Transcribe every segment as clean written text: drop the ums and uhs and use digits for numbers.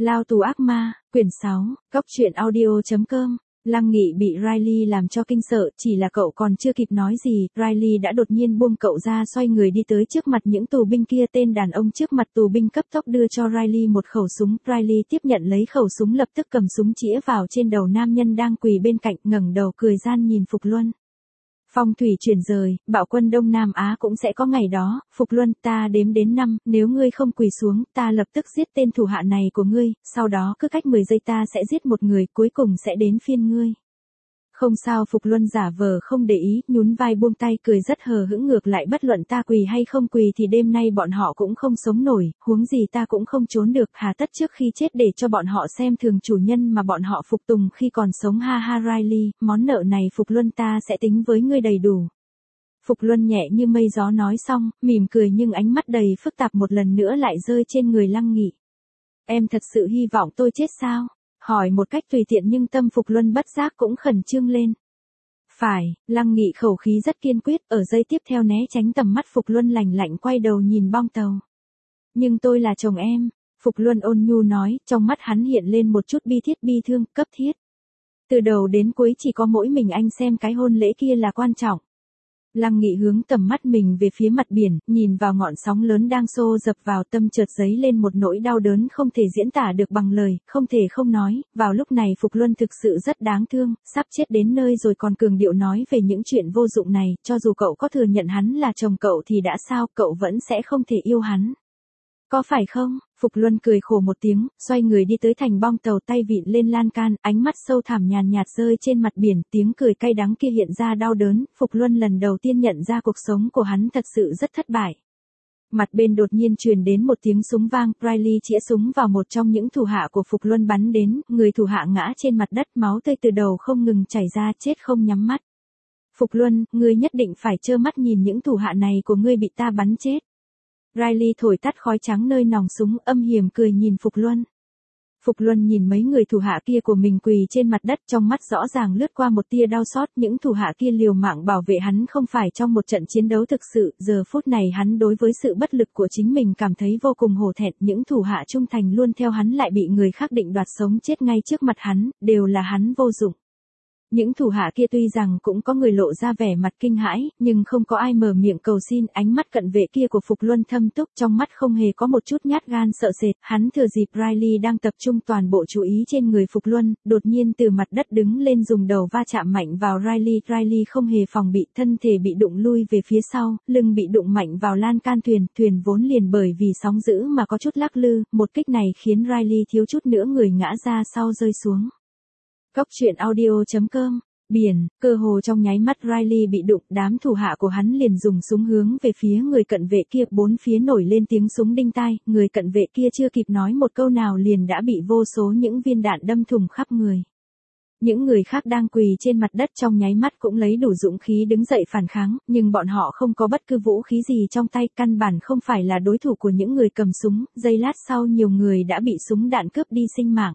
Lao tù ác ma, quyển 6, Cốc truyện audio.com. Lăng Nghị bị Riley làm cho kinh sợ, chỉ là cậu còn chưa kịp nói gì, Riley đã đột nhiên buông cậu ra, xoay người đi tới trước mặt những tù binh kia. Tên đàn ông trước mặt tù binh cấp tốc đưa cho Riley một khẩu súng, Riley tiếp nhận lấy khẩu súng, lập tức cầm súng chĩa vào trên đầu nam nhân đang quỳ bên cạnh, ngẩng đầu cười gian nhìn Phục Luân. Phong thủy chuyển rời, bạo quân Đông Nam Á cũng sẽ có ngày đó. Phục Luân, ta đếm đến 5, nếu ngươi không quỳ xuống, ta lập tức giết tên thủ hạ này của ngươi, sau đó cứ cách 10 giây ta sẽ giết một người, cuối cùng sẽ đến phiên ngươi. Không sao, Phục Luân giả vờ không để ý, nhún vai buông tay, cười rất hờ hững, ngược lại bất luận ta quỳ hay không quỳ thì đêm nay bọn họ cũng không sống nổi, huống gì ta cũng không trốn được, hà tất trước khi chết để cho bọn họ xem thường chủ nhân mà bọn họ phục tùng khi còn sống. Ha ha Riley, món nợ này Phục Luân ta sẽ tính với ngươi đầy đủ. Phục Luân nhẹ như mây gió nói xong, mỉm cười nhưng ánh mắt đầy phức tạp một lần nữa lại rơi trên người Lăng Nghị. Em thật sự hy vọng tôi chết sao? Hỏi một cách tùy tiện nhưng tâm Phục Luân bất giác cũng khẩn trương lên. Phải, Lăng Nghị khẩu khí rất kiên quyết, ở giây tiếp theo né tránh tầm mắt Phục Luân, lạnh lạnh quay đầu nhìn bong tàu. Nhưng tôi là chồng em, Phục Luân ôn nhu nói, trong mắt hắn hiện lên một chút bi thương, cấp thiết. Từ đầu đến cuối chỉ có mỗi mình anh xem cái hôn lễ kia là quan trọng. Lăng Nghị hướng tầm mắt mình về phía mặt biển, nhìn vào ngọn sóng lớn đang xô dập vào, tâm chợt dấy lên một nỗi đau đớn không thể diễn tả được bằng lời, không thể không nói. Vào lúc này Phục Luân thực sự rất đáng thương, sắp chết đến nơi rồi còn cường điệu nói về những chuyện vô dụng này, cho dù cậu có thừa nhận hắn là chồng cậu thì đã sao, cậu vẫn sẽ không thể yêu hắn. Có phải không? Phục Luân cười khổ một tiếng, xoay người đi tới thành bong tàu, tay vịn lên lan can, ánh mắt sâu thẳm nhàn nhạt rơi trên mặt biển, tiếng cười cay đắng kia hiện ra đau đớn. Phục Luân lần đầu tiên nhận ra cuộc sống của hắn thật sự rất thất bại. Mặt bên đột nhiên truyền đến một tiếng súng vang, Riley chĩa súng vào một trong những thủ hạ của Phục Luân bắn đến, người thủ hạ ngã trên mặt đất, máu tươi từ đầu không ngừng chảy ra, chết không nhắm mắt. Phục Luân, ngươi nhất định phải trơ mắt nhìn những thủ hạ này của ngươi bị ta bắn chết. Riley thổi tắt khói trắng nơi nòng súng, âm hiểm cười nhìn Phục Luân. Phục Luân nhìn mấy người thủ hạ kia của mình quỳ trên mặt đất, trong mắt rõ ràng lướt qua một tia đau xót. Những thủ hạ kia liều mạng bảo vệ hắn không phải trong một trận chiến đấu thực sự, giờ phút này hắn đối với sự bất lực của chính mình cảm thấy vô cùng hổ thẹn. Những thủ hạ trung thành luôn theo hắn lại bị người khác định đoạt sống chết ngay trước mặt hắn, đều là hắn vô dụng. Những thủ hạ kia tuy rằng cũng có người lộ ra vẻ mặt kinh hãi, nhưng không có ai mở miệng cầu xin. Ánh mắt cận vệ kia của Phục Luân thâm túc, trong mắt không hề có một chút nhát gan sợ sệt. Hắn thừa dịp Riley đang tập trung toàn bộ chú ý trên người Phục Luân, đột nhiên từ mặt đất đứng lên, dùng đầu va chạm mạnh vào Riley. Riley không hề phòng bị, thân thể bị đụng lui về phía sau, lưng bị đụng mạnh vào lan can thuyền, thuyền vốn liền bởi vì sóng dữ mà có chút lắc lư. Một kích này khiến Riley thiếu chút nữa người ngã ra sau rơi xuống. Cốc truyện audio.com. Biển, cơ hồ trong nháy mắt Riley bị đụng, đám thủ hạ của hắn liền dùng súng hướng về phía người cận vệ kia, bốn phía nổi lên tiếng súng đinh tai, người cận vệ kia chưa kịp nói một câu nào liền đã bị vô số những viên đạn đâm thủng khắp người. Những người khác đang quỳ trên mặt đất trong nháy mắt cũng lấy đủ dũng khí đứng dậy phản kháng, nhưng bọn họ không có bất cứ vũ khí gì trong tay, căn bản không phải là đối thủ của những người cầm súng. Giây lát sau nhiều người đã bị súng đạn cướp đi sinh mạng.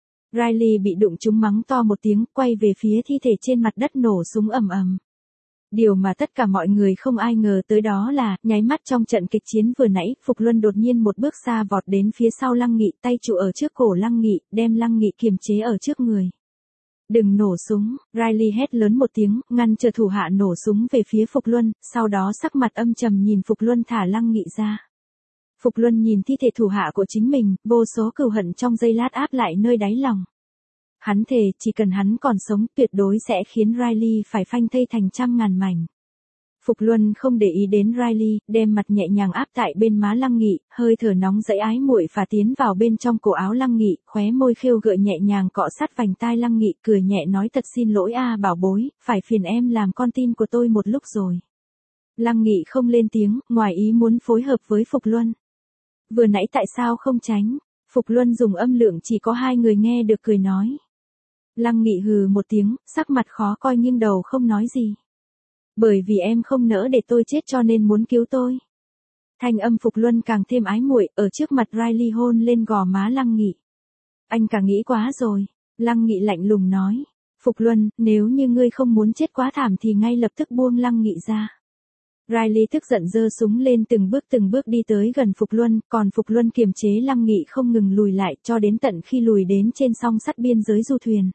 Riley bị đụng trúng mắng to một tiếng, quay về phía thi thể trên mặt đất, nổ súng ầm ầm. Điều mà tất cả mọi người không ai ngờ tới đó là, nháy mắt trong trận kịch chiến vừa nãy, Phục Luân đột nhiên một bước xa vọt đến phía sau Lăng Nghị, tay trụ ở trước cổ Lăng Nghị, đem Lăng Nghị kiềm chế ở trước người. Đừng nổ súng, Riley hét lớn một tiếng, ngăn chờ thủ hạ nổ súng về phía Phục Luân, sau đó sắc mặt âm trầm nhìn Phục Luân thả Lăng Nghị ra. Phục Luân nhìn thi thể thủ hạ của chính mình, vô số cừu hận trong giây lát áp lại nơi đáy lòng. Hắn thề, chỉ cần hắn còn sống, tuyệt đối sẽ khiến Riley phải phanh thây thành trăm ngàn mảnh. Phục Luân không để ý đến Riley, đem mặt nhẹ nhàng áp tại bên má Lăng Nghị, hơi thở nóng dẫy ái muội phả tiến vào bên trong cổ áo Lăng Nghị, khóe môi khêu gợi nhẹ nhàng cọ sát vành tai Lăng Nghị, cười nhẹ nói, thật xin lỗi a bảo bối, phải phiền em làm con tin của tôi một lúc rồi. Lăng Nghị không lên tiếng, ngoài ý muốn phối hợp với Phục Luân. Vừa nãy tại sao không tránh? Phục Luân dùng âm lượng chỉ có hai người nghe được cười nói. Lăng Nghị hừ một tiếng, sắc mặt khó coi nghiêng đầu không nói gì. Bởi vì em không nỡ để tôi chết cho nên muốn cứu tôi. Thanh âm Phục Luân càng thêm ái muội, ở trước mặt Riley hôn lên gò má Lăng Nghị. Anh cả nghĩ quá rồi. Lăng Nghị lạnh lùng nói. Phục Luân, nếu như ngươi không muốn chết quá thảm thì ngay lập tức buông Lăng Nghị ra. Riley tức giận giơ súng lên từng bước đi tới gần Phục Luân, còn Phục Luân kiềm chế Lăng Nghị không ngừng lùi lại cho đến tận khi lùi đến trên song sắt biên giới du thuyền.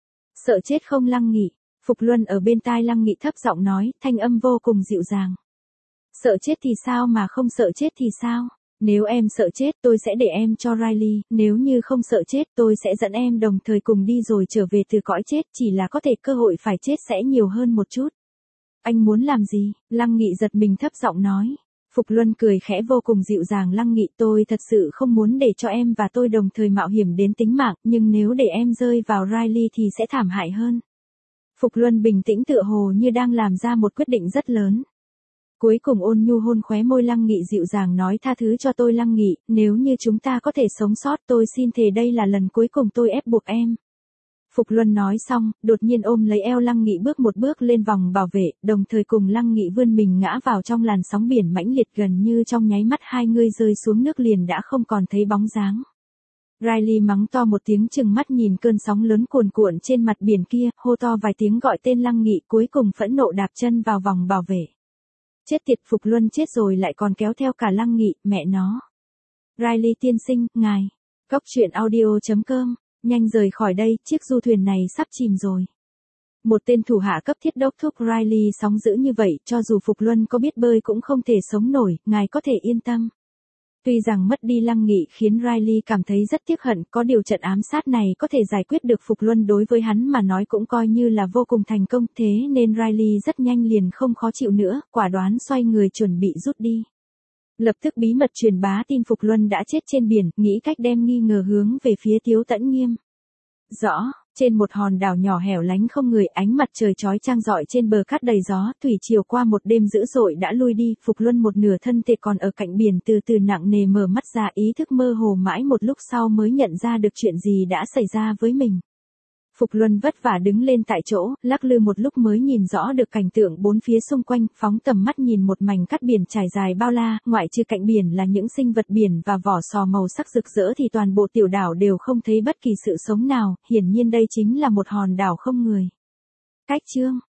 Sợ chết không Lăng Nghị? Phục Luân ở bên tai Lăng Nghị thấp giọng nói, thanh âm vô cùng dịu dàng. Sợ chết thì sao mà không sợ chết thì sao? Nếu em sợ chết tôi sẽ để em cho Riley, nếu như không sợ chết tôi sẽ dẫn em đồng thời cùng đi rồi trở về từ cõi chết, chỉ là có thể cơ hội phải chết sẽ nhiều hơn một chút. Anh muốn làm gì? Lăng Nghị giật mình thấp giọng nói. Phục Luân cười khẽ vô cùng dịu dàng, Lăng Nghị tôi thật sự không muốn để cho em và tôi đồng thời mạo hiểm đến tính mạng, nhưng nếu để em rơi vào Riley thì sẽ thảm hại hơn. Phục Luân bình tĩnh tựa hồ như đang làm ra một quyết định rất lớn. Cuối cùng ôn nhu hôn khóe môi Lăng Nghị dịu dàng nói, tha thứ cho tôi Lăng Nghị, nếu như chúng ta có thể sống sót tôi xin thề đây là lần cuối cùng tôi ép buộc em. Phục Luân nói xong, đột nhiên ôm lấy eo Lăng Nghị bước một bước lên vòng bảo vệ, đồng thời cùng Lăng Nghị vươn mình ngã vào trong làn sóng biển mãnh liệt, gần như trong nháy mắt hai người rơi xuống nước liền đã không còn thấy bóng dáng. Riley mắng to một tiếng trừng mắt nhìn cơn sóng lớn cuồn cuộn trên mặt biển kia, hô to vài tiếng gọi tên Lăng Nghị, cuối cùng phẫn nộ đạp chân vào vòng bảo vệ. Chết tiệt, Phục Luân chết rồi lại còn kéo theo cả Lăng Nghị, mẹ nó. Riley tiên sinh, ngài. Cóc truyện audio.com, nhanh rời khỏi đây, chiếc du thuyền này sắp chìm rồi. Một tên thủ hạ cấp thiết đốc thúc Riley sóng dữ như vậy, cho dù Phục Luân có biết bơi cũng không thể sống nổi, ngài có thể yên tâm. Tuy rằng mất đi Lăng Nghị khiến Riley cảm thấy rất tiếc hận, có điều trận ám sát này có thể giải quyết được Phục Luân đối với hắn mà nói cũng coi như là vô cùng thành công, thế nên Riley rất nhanh liền không khó chịu nữa, quả đoán xoay người chuẩn bị rút đi. Lập tức bí mật truyền bá tin Phục Luân đã chết trên biển, nghĩ cách đem nghi ngờ hướng về phía Tiếu Tẫn Nghiêm. Rõ, trên một hòn đảo nhỏ hẻo lánh không người, ánh mặt trời chói chang rọi trên bờ cát đầy gió, thủy triều qua một đêm dữ dội đã lui đi, Phục Luân một nửa thân thể còn ở cạnh biển từ từ nặng nề mở mắt ra, ý thức mơ hồ mãi một lúc sau mới nhận ra được chuyện gì đã xảy ra với mình. Phục Luân vất vả đứng lên tại chỗ, lắc lư một lúc mới nhìn rõ được cảnh tượng bốn phía xung quanh, phóng tầm mắt nhìn một mảnh cát biển trải dài bao la, ngoại trừ cạnh biển là những sinh vật biển và vỏ sò màu sắc rực rỡ thì toàn bộ tiểu đảo đều không thấy bất kỳ sự sống nào, hiển nhiên đây chính là một hòn đảo không người. Cách chương